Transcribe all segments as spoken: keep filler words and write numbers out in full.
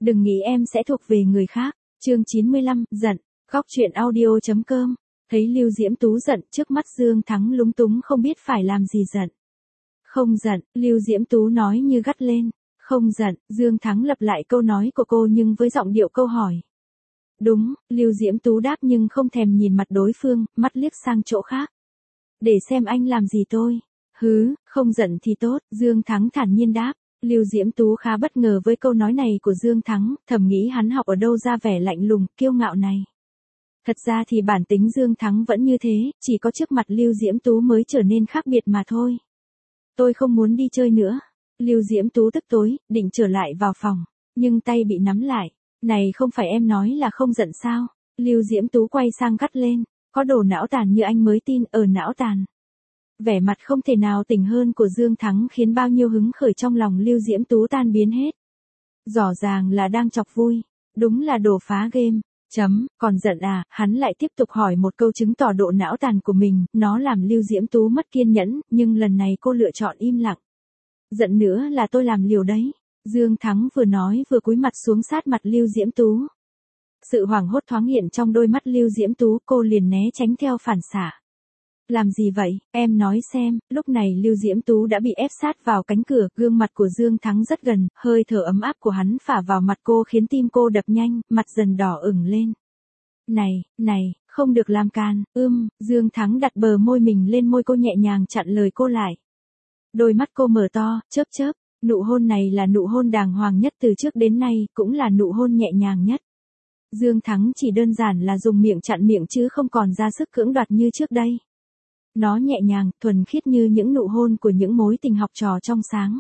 Đừng nghĩ em sẽ thuộc về người khác. Chương chín mươi lăm, giận. Góc truyện audio chấm com. Thấy Lưu Diễm Tú giận, trước mắt Dương Thắng lúng túng không biết phải làm gì giận. Không giận, Lưu Diễm Tú nói như gắt lên. Không giận, Dương Thắng lặp lại câu nói của cô nhưng với giọng điệu câu hỏi. Đúng, Lưu Diễm Tú đáp nhưng không thèm nhìn mặt đối phương, mắt liếc sang chỗ khác. Để xem anh làm gì tôi. Hứ, không giận thì tốt, Dương Thắng thản nhiên đáp. Lưu Diễm Tú khá bất ngờ với câu nói này của Dương Thắng, thầm nghĩ hắn học ở đâu ra vẻ lạnh lùng, kiêu ngạo này. Thật ra thì bản tính Dương Thắng vẫn như thế, chỉ có trước mặt Lưu Diễm Tú mới trở nên khác biệt mà thôi. Tôi không muốn đi chơi nữa. Lưu Diễm Tú tức tối, định trở lại vào phòng, nhưng tay bị nắm lại. Này không phải em nói là không giận sao? Lưu Diễm Tú quay sang gắt lên, có đồ não tàn như anh mới tin ở não tàn. Vẻ mặt không thể nào tỉnh hơn của Dương Thắng khiến bao nhiêu hứng khởi trong lòng Lưu Diễm Tú tan biến hết. Rõ ràng là đang chọc vui, đúng là đồ phá game. Chấm, còn giận à, hắn lại tiếp tục hỏi một câu chứng tỏ độ não tàn của mình, nó làm Lưu Diễm Tú mất kiên nhẫn, nhưng lần này cô lựa chọn im lặng. Giận nữa là tôi làm liều đấy. Dương Thắng vừa nói vừa cúi mặt xuống sát mặt Lưu Diễm Tú. Sự hoảng hốt thoáng hiện trong đôi mắt Lưu Diễm Tú, cô liền né tránh theo phản xạ. Làm gì vậy, em nói xem, lúc này Lưu Diễm Tú đã bị ép sát vào cánh cửa, gương mặt của Dương Thắng rất gần, hơi thở ấm áp của hắn phả vào mặt cô khiến tim cô đập nhanh, mặt dần đỏ ửng lên. Này, này, không được làm can, ưm, Dương Thắng đặt bờ môi mình lên môi cô nhẹ nhàng chặn lời cô lại. Đôi mắt cô mở to, chớp chớp, nụ hôn này là nụ hôn đàng hoàng nhất từ trước đến nay, cũng là nụ hôn nhẹ nhàng nhất. Dương Thắng chỉ đơn giản là dùng miệng chặn miệng chứ không còn ra sức cưỡng đoạt như trước đây. Nó nhẹ nhàng, thuần khiết như những nụ hôn của những mối tình học trò trong sáng.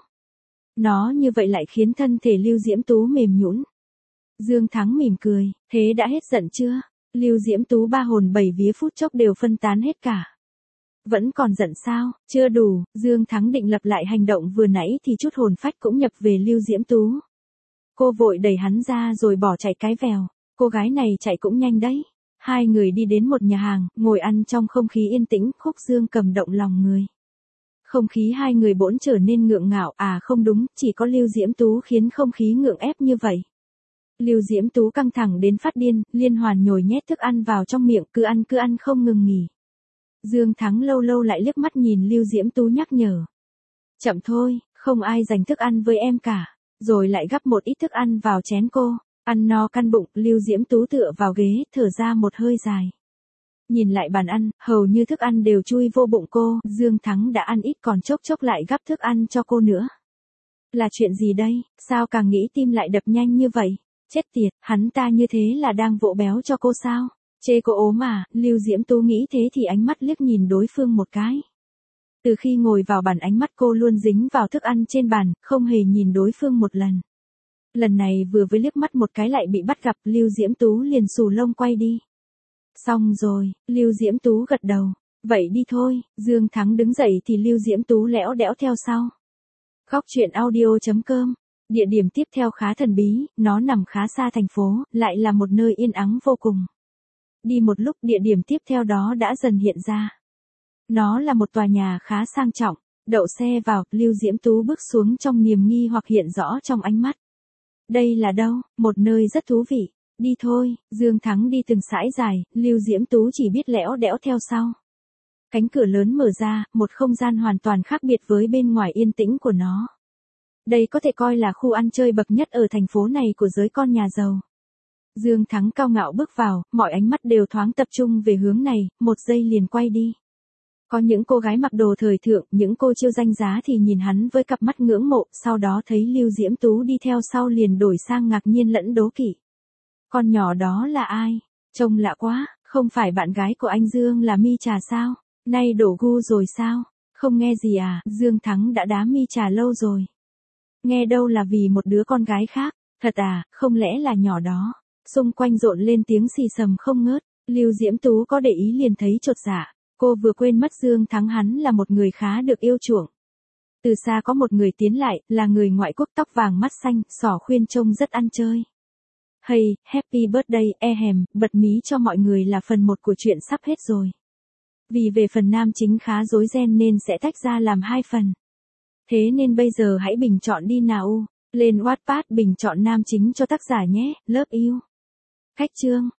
Nó như vậy lại khiến thân thể Lưu Diễm Tú mềm nhũn. Dương Thắng mỉm cười, thế đã hết giận chưa? Lưu Diễm Tú ba hồn bảy vía phút chốc đều phân tán hết cả. Vẫn còn giận sao? Chưa đủ, Dương Thắng định lập lại hành động vừa nãy thì chút hồn phách cũng nhập về Lưu Diễm Tú. Cô vội đẩy hắn ra rồi bỏ chạy cái vèo. Cô gái này chạy cũng nhanh đấy. Hai người đi đến một nhà hàng, ngồi ăn trong không khí yên tĩnh, khúc dương cầm động lòng người. Không khí hai người bỗng trở nên ngượng ngạo, à không đúng, chỉ có Lưu Diễm Tú khiến không khí ngượng ép như vậy. Lưu Diễm Tú căng thẳng đến phát điên, liên hoàn nhồi nhét thức ăn vào trong miệng, cứ ăn cứ ăn không ngừng nghỉ. Dương Thắng lâu lâu lại liếc mắt nhìn Lưu Diễm Tú nhắc nhở. Chậm thôi, không ai dành thức ăn với em cả, rồi lại gắp một ít thức ăn vào chén cô. Ăn no căn bụng, Lưu Diễm Tú tựa vào ghế, thở ra một hơi dài. Nhìn lại bàn ăn, hầu như thức ăn đều chui vô bụng cô, Dương Thắng đã ăn ít còn chốc chốc lại gắp thức ăn cho cô nữa. Là chuyện gì đây, sao càng nghĩ tim lại đập nhanh như vậy? Chết tiệt, hắn ta như thế là đang vỗ béo cho cô sao? Chê cô ốm à? Lưu Diễm Tú nghĩ thế thì ánh mắt liếc nhìn đối phương một cái. Từ khi ngồi vào bàn ánh mắt cô luôn dính vào thức ăn trên bàn, không hề nhìn đối phương một lần. Lần này vừa với liếc mắt một cái lại bị bắt gặp, Lưu Diễm Tú liền xù lông quay đi. Xong rồi, Lưu Diễm Tú gật đầu. Vậy đi thôi, Dương Thắng đứng dậy thì Lưu Diễm Tú lẽo đẽo theo sau. Góc truyện audio chấm com. Địa điểm tiếp theo khá thần bí, nó nằm khá xa thành phố, lại là một nơi yên ắng vô cùng. Đi một lúc địa điểm tiếp theo đó đã dần hiện ra. Nó là một tòa nhà khá sang trọng, đậu xe vào, Lưu Diễm Tú bước xuống trong niềm nghi hoặc hiện rõ trong ánh mắt. Đây là đâu? Một nơi rất thú vị. Đi thôi, Dương Thắng đi từng sải dài, Lưu Diễm Tú chỉ biết lẽo đẽo theo sau. Cánh cửa lớn mở ra, một không gian hoàn toàn khác biệt với bên ngoài yên tĩnh của nó. Đây có thể coi là khu ăn chơi bậc nhất ở thành phố này của giới con nhà giàu. Dương Thắng cao ngạo bước vào, mọi ánh mắt đều thoáng tập trung về hướng này, một giây liền quay đi. Có những cô gái mặc đồ thời thượng, những cô chiêu danh giá thì nhìn hắn với cặp mắt ngưỡng mộ, sau đó thấy Lưu Diễm Tú đi theo sau liền đổi sang ngạc nhiên lẫn đố kỵ. Con nhỏ đó là ai? Trông lạ quá, không phải bạn gái của anh Dương là Mi Trà sao? Nay đổ gu rồi sao? Không nghe gì à, Dương Thắng đã đá Mi Trà lâu rồi. Nghe đâu là vì một đứa con gái khác, thật à, không lẽ là nhỏ đó? Xung quanh rộn lên tiếng xì xầm không ngớt, Lưu Diễm Tú có để ý liền thấy chột dạ. Cô vừa quên mất Dương Thắng hắn là một người khá được yêu chuộng. Từ xa có một người tiến lại, là người ngoại quốc tóc vàng mắt xanh, xỏ khuyên trông rất ăn chơi. Hey, happy birthday, ehem, bật mí cho mọi người là phần một của chuyện sắp hết rồi. Vì về phần nam chính khá rối ren nên sẽ tách ra làm hai phần. Thế nên bây giờ hãy bình chọn đi nào. Lên Wattpad bình chọn nam chính cho tác giả nhé, love you. Khách chương.